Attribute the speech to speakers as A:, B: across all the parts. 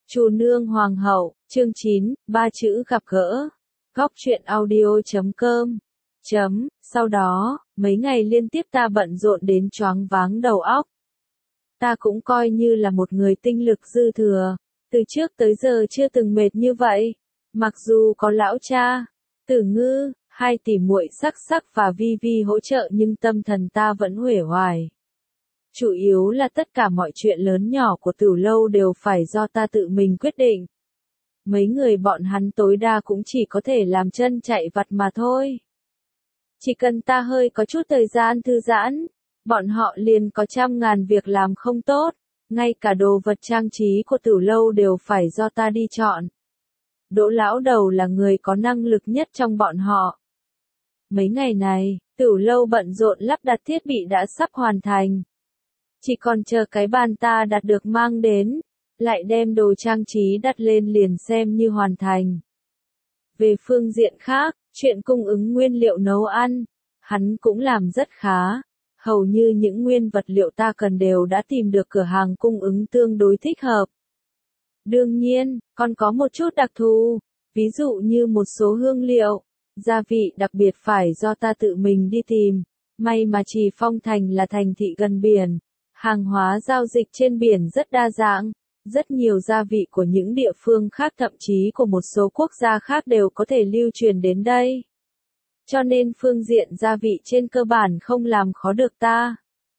A: Chu nương hoàng hậu, chương 9, ba chữ gặp gỡ. Góc truyện audio.com. Sau đó, mấy ngày liên tiếp ta bận rộn đến choáng váng đầu óc. Ta cũng coi như là một người tinh lực dư thừa, từ trước tới giờ chưa từng mệt như vậy. Mặc dù có lão cha, Tử Ngư, hai tỷ muội Sắc Sắc và Vi Vi hỗ trợ nhưng tâm thần ta vẫn uể oải. Chủ yếu là tất cả mọi chuyện lớn nhỏ của Tử Lâu đều phải do ta tự mình quyết định. Mấy người bọn hắn tối đa cũng chỉ có thể làm chân chạy vặt mà thôi. Chỉ cần ta hơi có chút thời gian thư giãn, bọn họ liền có trăm ngàn việc làm không tốt, ngay cả đồ vật trang trí của Tử Lâu đều phải do ta đi chọn. Đỗ lão đầu là người có năng lực nhất trong bọn họ. Mấy ngày này, Tử Lâu bận rộn lắp đặt thiết bị đã sắp hoàn thành. Chỉ còn chờ cái bàn ta đặt được mang đến, lại đem đồ trang trí đặt lên liền xem như hoàn thành. Về phương diện khác, chuyện cung ứng nguyên liệu nấu ăn, hắn cũng làm rất khá. Hầu như những nguyên vật liệu ta cần đều đã tìm được cửa hàng cung ứng tương đối thích hợp. Đương nhiên, còn có một chút đặc thù, ví dụ như một số hương liệu, gia vị đặc biệt phải do ta tự mình đi tìm. May mà Trì Phong Thành là thành thị gần biển, hàng hóa giao dịch trên biển rất đa dạng, rất nhiều gia vị của những địa phương khác thậm chí của một số quốc gia khác đều có thể lưu truyền đến đây. Cho nên phương diện gia vị trên cơ bản không làm khó được ta.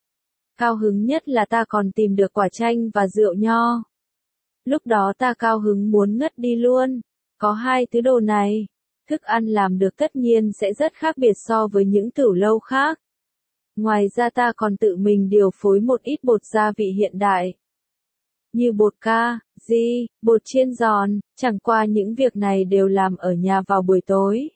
A: Cao hứng nhất là ta còn tìm được quả chanh và rượu nho. Lúc đó ta cao hứng muốn ngất đi luôn. Có hai thứ đồ này, thức ăn làm được tất nhiên sẽ rất khác biệt so với những Tử Lâu khác. Ngoài ra ta còn tự mình điều phối một ít bột gia vị hiện đại. Như bột ca, di, bột chiên giòn, chẳng qua những việc này đều làm ở nhà vào buổi tối.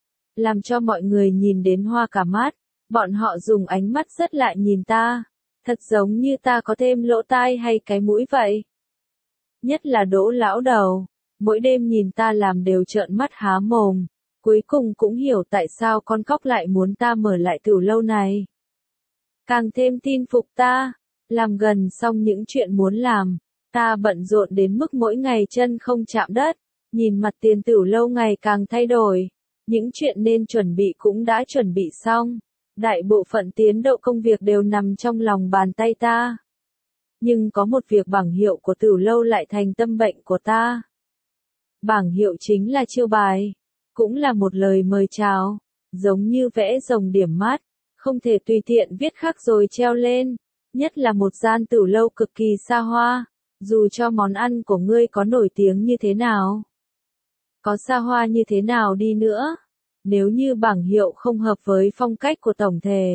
A: Làm cho mọi người nhìn đến hoa cả mắt, bọn họ dùng ánh mắt rất lại nhìn ta, thật giống như ta có thêm lỗ tai hay cái mũi vậy. Nhất là Đỗ lão đầu, mỗi đêm nhìn ta làm đều trợn mắt há mồm, cuối cùng cũng hiểu tại sao con cóc lại muốn ta mở lại Tử Lâu này. Càng thêm tin phục ta, làm gần xong những chuyện muốn làm, ta bận rộn đến mức mỗi ngày chân không chạm đất, nhìn mặt tiền Tử Lâu ngày càng thay đổi. Những chuyện nên chuẩn bị cũng đã chuẩn bị xong, đại bộ phận tiến độ công việc đều nằm trong lòng bàn tay ta. Nhưng có một việc bảng hiệu của Tử Lâu lại thành tâm bệnh của ta. Bảng hiệu chính là chiêu bài, cũng là một lời mời chào, giống như vẽ rồng điểm mắt, không thể tùy tiện viết khắc rồi treo lên, nhất là một gian Tử Lâu cực kỳ xa hoa, dù cho món ăn của ngươi có nổi tiếng như thế nào. Có xa hoa như thế nào đi nữa, nếu như bảng hiệu không hợp với phong cách của tổng thể,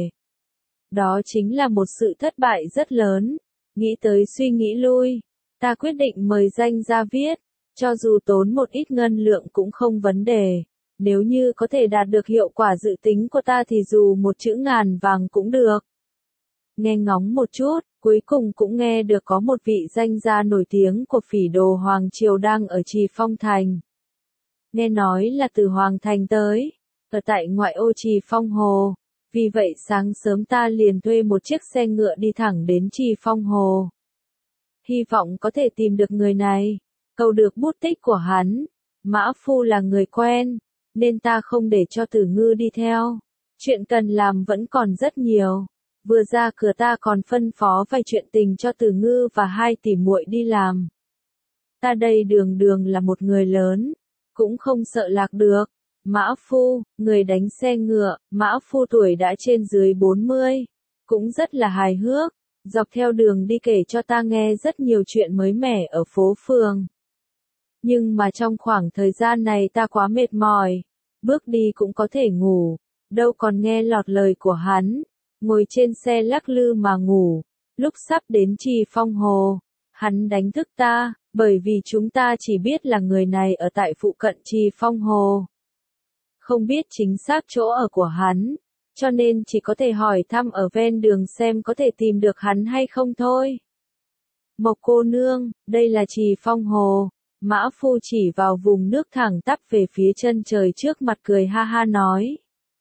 A: đó chính là một sự thất bại rất lớn. Nghĩ tới suy nghĩ lui, ta quyết định mời danh ra viết, cho dù tốn một ít ngân lượng cũng không vấn đề, nếu như có thể đạt được hiệu quả dự tính của ta thì dù một chữ ngàn vàng cũng được. Nghe ngóng một chút, cuối cùng cũng nghe được có một vị danh gia nổi tiếng của Phỉ Đồ Hoàng Triều đang ở Trì Phong Thành. Nghe nói là từ Hoàng Thành tới, ở tại ngoại ô Trì Phong Hồ, vì vậy sáng sớm ta liền thuê một chiếc xe ngựa đi thẳng đến Trì Phong Hồ. Hy vọng có thể tìm được người này, câu được bút tích của hắn. Mã Phu là người quen, nên ta không để cho Tử Ngư đi theo. Chuyện cần làm vẫn còn rất nhiều. Vừa ra cửa ta còn phân phó vài chuyện tình cho Tử Ngư và hai tỷ muội đi làm. Ta đây đường đường là một người lớn, cũng không sợ lạc được. Mã Phu, người đánh xe ngựa, Mã Phu tuổi đã trên dưới 40, cũng rất là hài hước, dọc theo đường đi kể cho ta nghe rất nhiều chuyện mới mẻ ở phố phường. Nhưng mà trong khoảng thời gian này ta quá mệt mỏi, bước đi cũng có thể ngủ, đâu còn nghe lọt lời của hắn, ngồi trên xe lắc lư mà ngủ. Lúc sắp đến Trì Phong Hồ, hắn đánh thức ta, bởi vì chúng ta chỉ biết là người này ở tại phụ cận Trì Phong Hồ. Không biết chính xác chỗ ở của hắn, cho nên chỉ có thể hỏi thăm ở ven đường xem có thể tìm được hắn hay không thôi. Mộc cô nương, đây là Trì Phong Hồ. Mã Phu chỉ vào vùng nước thẳng tắp về phía chân trời trước mặt cười ha ha nói.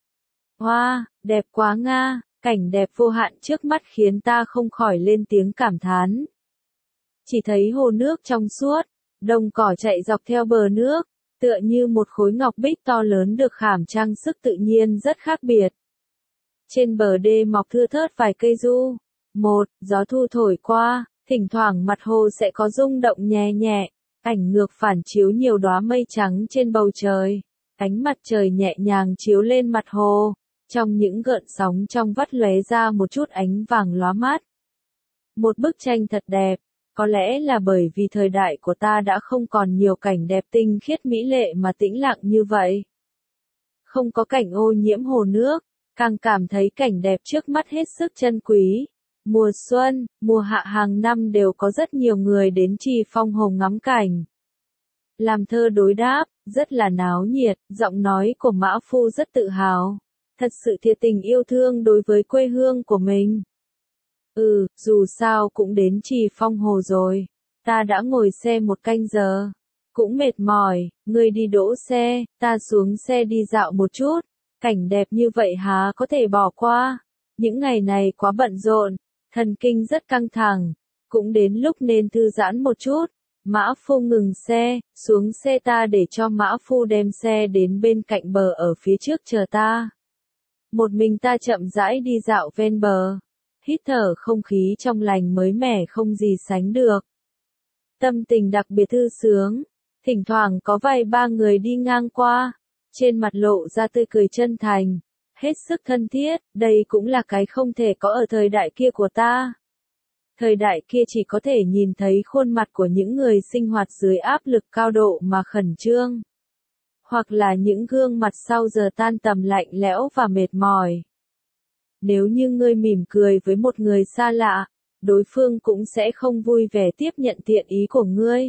A: Hoa, đẹp quá nga, cảnh đẹp vô hạn trước mắt khiến ta không khỏi lên tiếng cảm thán. Chỉ thấy hồ nước trong suốt, Đồng cỏ chạy dọc theo bờ nước, tựa như một khối ngọc bích to lớn được khảm trang sức tự nhiên rất khác biệt. Trên bờ đê mọc thưa thớt vài cây du. Gió thu thổi qua, thỉnh thoảng mặt hồ sẽ có rung động nhẹ nhẹ, ảnh ngược phản chiếu nhiều đóa mây trắng trên bầu trời. Ánh mặt trời nhẹ nhàng chiếu lên mặt hồ, trong những gợn sóng trong vắt lóe ra một chút ánh vàng lóa mắt. Một bức tranh thật đẹp, có lẽ là bởi vì thời đại của ta đã không còn nhiều cảnh đẹp tinh khiết mỹ lệ mà tĩnh lặng như vậy. Không có cảnh ô nhiễm hồ nước, càng cảm thấy cảnh đẹp trước mắt hết sức chân quý. Mùa xuân, mùa hạ hàng năm đều có rất nhiều người đến Trì Phong Hồ ngắm cảnh. Làm thơ đối đáp, rất là náo nhiệt, giọng nói của Mã Phu rất tự hào. Thật sự thiệt tình yêu thương đối với quê hương của mình. Dù sao cũng đến Trì Phong Hồ rồi. Ta đã ngồi xe 1 canh giờ. Cũng mệt mỏi, ngươi đi đỗ xe, ta xuống xe đi dạo một chút. Cảnh đẹp như vậy há có thể bỏ qua. Những ngày này quá bận rộn, thần kinh rất căng thẳng. Cũng đến lúc nên thư giãn một chút. Mã Phu ngừng xe, xuống xe ta để cho Mã Phu đem xe đến bên cạnh bờ ở phía trước chờ ta. Một mình ta chậm rãi đi dạo ven bờ, hít thở không khí trong lành mới mẻ không gì sánh được. Tâm tình đặc biệt thư sướng, thỉnh thoảng có vài ba người đi ngang qua, trên mặt lộ ra tươi cười chân thành, hết sức thân thiết, đây cũng là cái không thể có ở thời đại kia của ta. Thời đại kia chỉ có thể nhìn thấy khuôn mặt của những người sinh hoạt dưới áp lực cao độ mà khẩn trương. Hoặc là những gương mặt sau giờ tan tầm lạnh lẽo và mệt mỏi. Nếu như ngươi mỉm cười với một người xa lạ, đối phương cũng sẽ không vui vẻ tiếp nhận thiện ý của ngươi.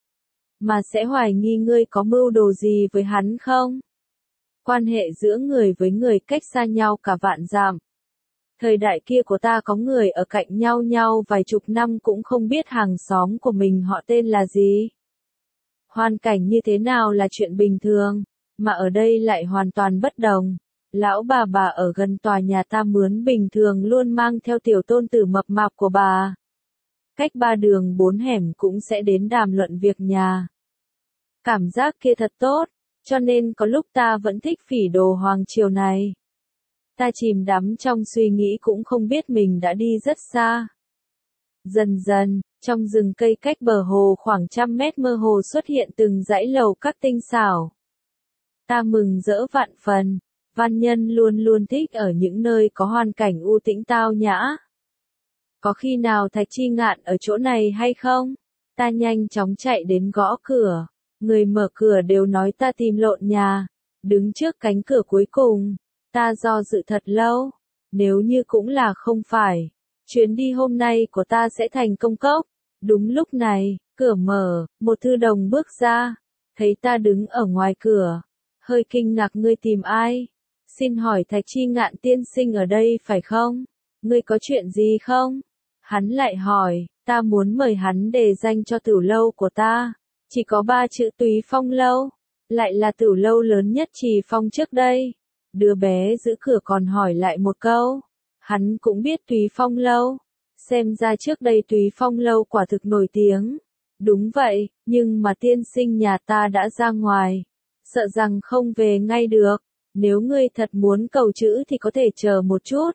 A: Mà sẽ hoài nghi ngươi có mưu đồ gì với hắn không? Quan hệ giữa người với người cách xa nhau cả vạn dặm. Thời đại kia của ta có người ở cạnh nhau vài chục năm cũng không biết hàng xóm của mình họ tên là gì. Hoàn cảnh như thế nào là chuyện bình thường, mà ở đây lại hoàn toàn bất đồng. Lão bà ở gần tòa nhà ta mướn bình thường luôn mang theo tiểu tôn tử mập mạp của bà. Cách 3 đường 4 hẻm cũng sẽ đến đàm luận việc nhà. Cảm giác kia thật tốt, cho nên có lúc ta vẫn thích Phỉ Đồ Hoàng Triều này. Ta chìm đắm trong suy nghĩ cũng không biết mình đã đi rất xa. Dần dần, trong rừng cây cách bờ hồ khoảng 100 mét mơ hồ xuất hiện từng dãy lầu các tinh xảo. Ta mừng rỡ vạn phần, văn nhân luôn luôn thích ở những nơi có hoàn cảnh u tĩnh tao nhã. Có khi nào Thạch Chi Ngạn ở chỗ này hay không? Ta nhanh chóng chạy đến gõ cửa, người mở cửa đều nói ta tìm lộn nhà, đứng trước cánh cửa cuối cùng. Ta do dự thật lâu, nếu như cũng là không phải, chuyến đi hôm nay của ta sẽ thành công cốc. Đúng lúc này, cửa mở, một thư đồng bước ra, thấy ta đứng ở ngoài cửa, hơi kinh ngạc ngươi tìm ai? Xin hỏi Thạch Chi Ngạn tiên sinh ở đây phải không? Ngươi có chuyện gì không? Hắn lại hỏi, ta muốn mời hắn đề danh cho tửu lâu của ta, chỉ có 3 chữ Túy Phong lâu, lại là tửu lâu lớn nhất Trì Phong trước đây. Đứa bé giữ cửa còn hỏi lại một câu. Hắn cũng biết Túy Phong lâu. Xem ra trước đây Túy Phong lâu quả thực nổi tiếng. Đúng vậy, nhưng mà tiên sinh nhà ta đã ra ngoài. Sợ rằng không về ngay được. Nếu ngươi thật muốn cầu chữ thì có thể chờ một chút.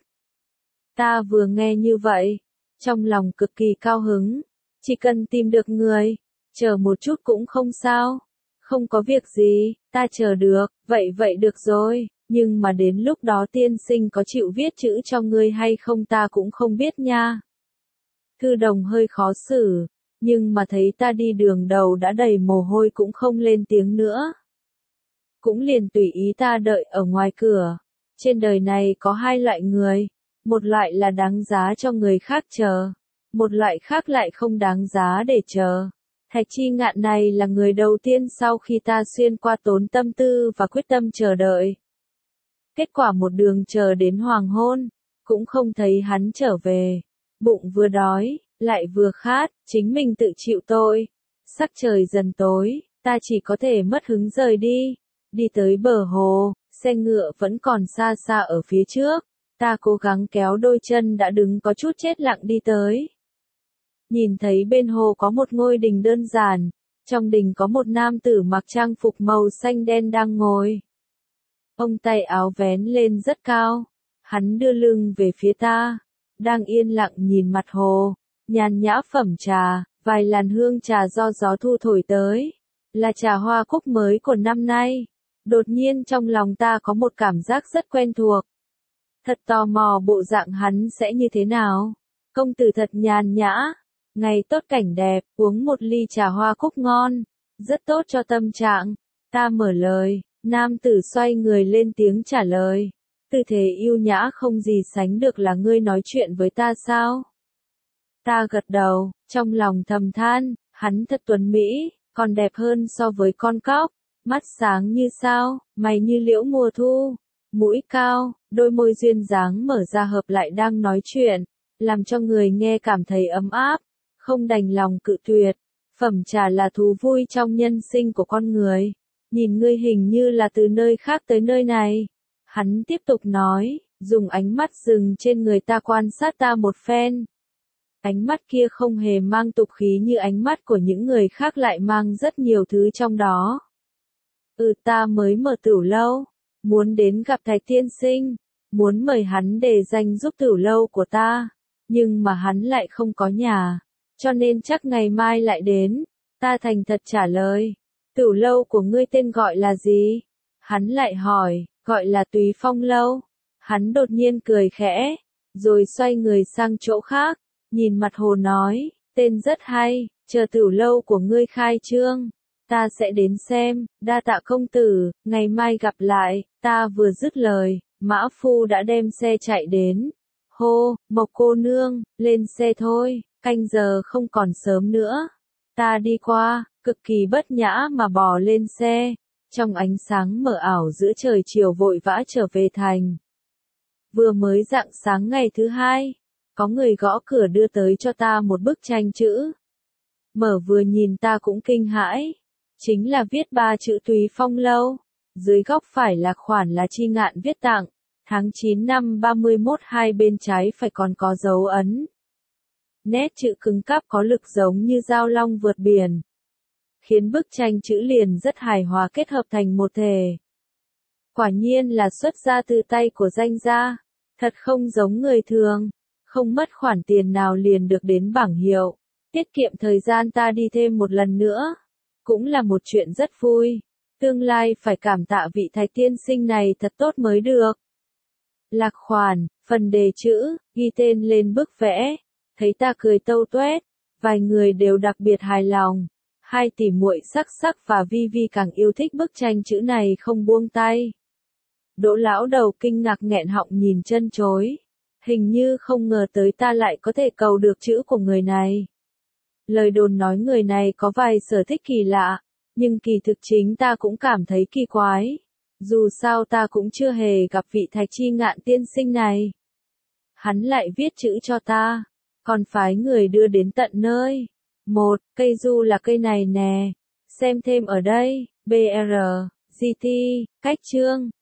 A: Ta vừa nghe như vậy, trong lòng cực kỳ cao hứng. Chỉ cần tìm được người, chờ một chút cũng không sao. Không có việc gì, ta chờ được, vậy được rồi. Nhưng mà đến lúc đó tiên sinh có chịu viết chữ cho ngươi hay không ta cũng không biết nha. Thư đồng hơi khó xử, nhưng mà thấy ta đi đường đầu đã đầy mồ hôi cũng không lên tiếng nữa. Cũng liền tùy ý ta đợi ở ngoài cửa. Trên đời này có 2 loại người, một loại là đáng giá cho người khác chờ, một loại khác lại không đáng giá để chờ. Thạch Chi Ngạn này là người đầu tiên sau khi ta xuyên qua tốn tâm tư và quyết tâm chờ đợi. Kết quả một đường chờ đến hoàng hôn, cũng không thấy hắn trở về. Bụng vừa đói, lại vừa khát, chính mình tự chịu tội. Sắc trời dần tối, ta chỉ có thể mất hứng rời đi. Đi tới bờ hồ, xe ngựa vẫn còn xa xa ở phía trước. Ta cố gắng kéo đôi chân đã đứng có chút chết lặng đi tới. Nhìn thấy bên hồ có một ngôi đình đơn giản, Trong đình có một nam tử mặc trang phục màu xanh đen đang ngồi. Ông tay áo vén lên rất cao. Hắn đưa lưng về phía ta, đang yên lặng nhìn mặt hồ, nhàn nhã phẩm trà, vài làn hương trà do gió thu thổi tới, là trà hoa cúc mới của năm nay. Đột nhiên trong lòng ta có một cảm giác rất quen thuộc. Thật tò mò bộ dạng hắn sẽ như thế nào. Công tử thật nhàn nhã, ngày tốt cảnh đẹp, uống một ly trà hoa cúc ngon, rất tốt cho tâm trạng. Ta mở lời, nam tử xoay người lên tiếng trả lời. Tư thế yêu nhã không gì sánh được, là ngươi nói chuyện với ta sao? Ta gật đầu, trong lòng thầm than, hắn thật tuấn mỹ, còn đẹp hơn so với con cóc, mắt sáng như sao, mày như liễu mùa thu, mũi cao, đôi môi duyên dáng mở ra hợp lại đang nói chuyện, làm cho người nghe cảm thấy ấm áp, không đành lòng cự tuyệt. Phẩm trà là thú vui trong nhân sinh của con người, nhìn ngươi hình như là từ nơi khác tới nơi này. Hắn tiếp tục nói, dùng ánh mắt dừng trên người ta quan sát ta một phen. Ánh mắt kia không hề mang tục khí như ánh mắt của những người khác, lại mang rất nhiều thứ trong đó. Ta mới mở tửu lâu, muốn đến gặp Thái tiên sinh, muốn mời hắn để dành giúp tửu lâu của ta, nhưng mà hắn lại không có nhà, cho nên chắc ngày mai lại đến. Ta thành thật trả lời, tửu lâu của ngươi tên gọi là gì? Hắn lại hỏi, gọi là Túy Phong lâu. Hắn đột nhiên cười khẽ, rồi xoay người sang chỗ khác, nhìn mặt hồ nói, tên rất hay, chờ tửu lâu của ngươi khai trương, ta sẽ đến xem. Đa tạ công tử, ngày mai gặp lại. Ta vừa dứt lời, mã phu đã đem xe chạy đến. Hô, Mộc cô nương, lên xe thôi, canh giờ không còn sớm nữa. Ta đi qua, cực kỳ bất nhã mà bò lên xe, trong ánh sáng mờ ảo giữa trời chiều vội vã trở về thành. Vừa mới rạng sáng ngày thứ hai, có người gõ cửa đưa tới cho ta một bức tranh chữ. Mở vừa nhìn ta cũng kinh hãi, chính là viết 3 chữ Túy Phong lâu, dưới góc phải là khoản là Chi Ngạn viết tặng, tháng 9 năm 31, hai bên trái phải còn có dấu ấn. Nét chữ cứng cáp có lực giống như dao long vượt biển, khiến bức tranh chữ liền rất hài hòa kết hợp thành một thể. Quả nhiên là xuất ra từ tay của danh gia, thật không giống người thường, không mất khoản tiền nào liền được đến bảng hiệu, tiết kiệm thời gian ta đi thêm một lần nữa, cũng là một chuyện rất vui. Tương lai phải cảm tạ vị Thái tiên sinh này thật tốt mới được. Lạc khoản, phần đề chữ, ghi tên lên bức vẽ, thấy ta cười tâu tuét, vài người đều đặc biệt hài lòng. Hai tỷ muội Sắc Sắc và Vi Vi càng yêu thích bức tranh chữ này không buông tay. Đỗ lão đầu kinh ngạc nghẹn họng nhìn chân chối, hình như không ngờ tới ta lại có thể cầu được chữ của người này. Lời đồn nói người này có vài sở thích kỳ lạ, nhưng kỳ thực chính ta cũng cảm thấy kỳ quái. Dù sao ta cũng chưa hề gặp vị Thái Chi Ngạn tiên sinh này. Hắn lại viết chữ cho ta, còn phái người đưa đến tận nơi. Một, cây du là cây này nè, xem thêm ở đây. BR, GT, cách chương.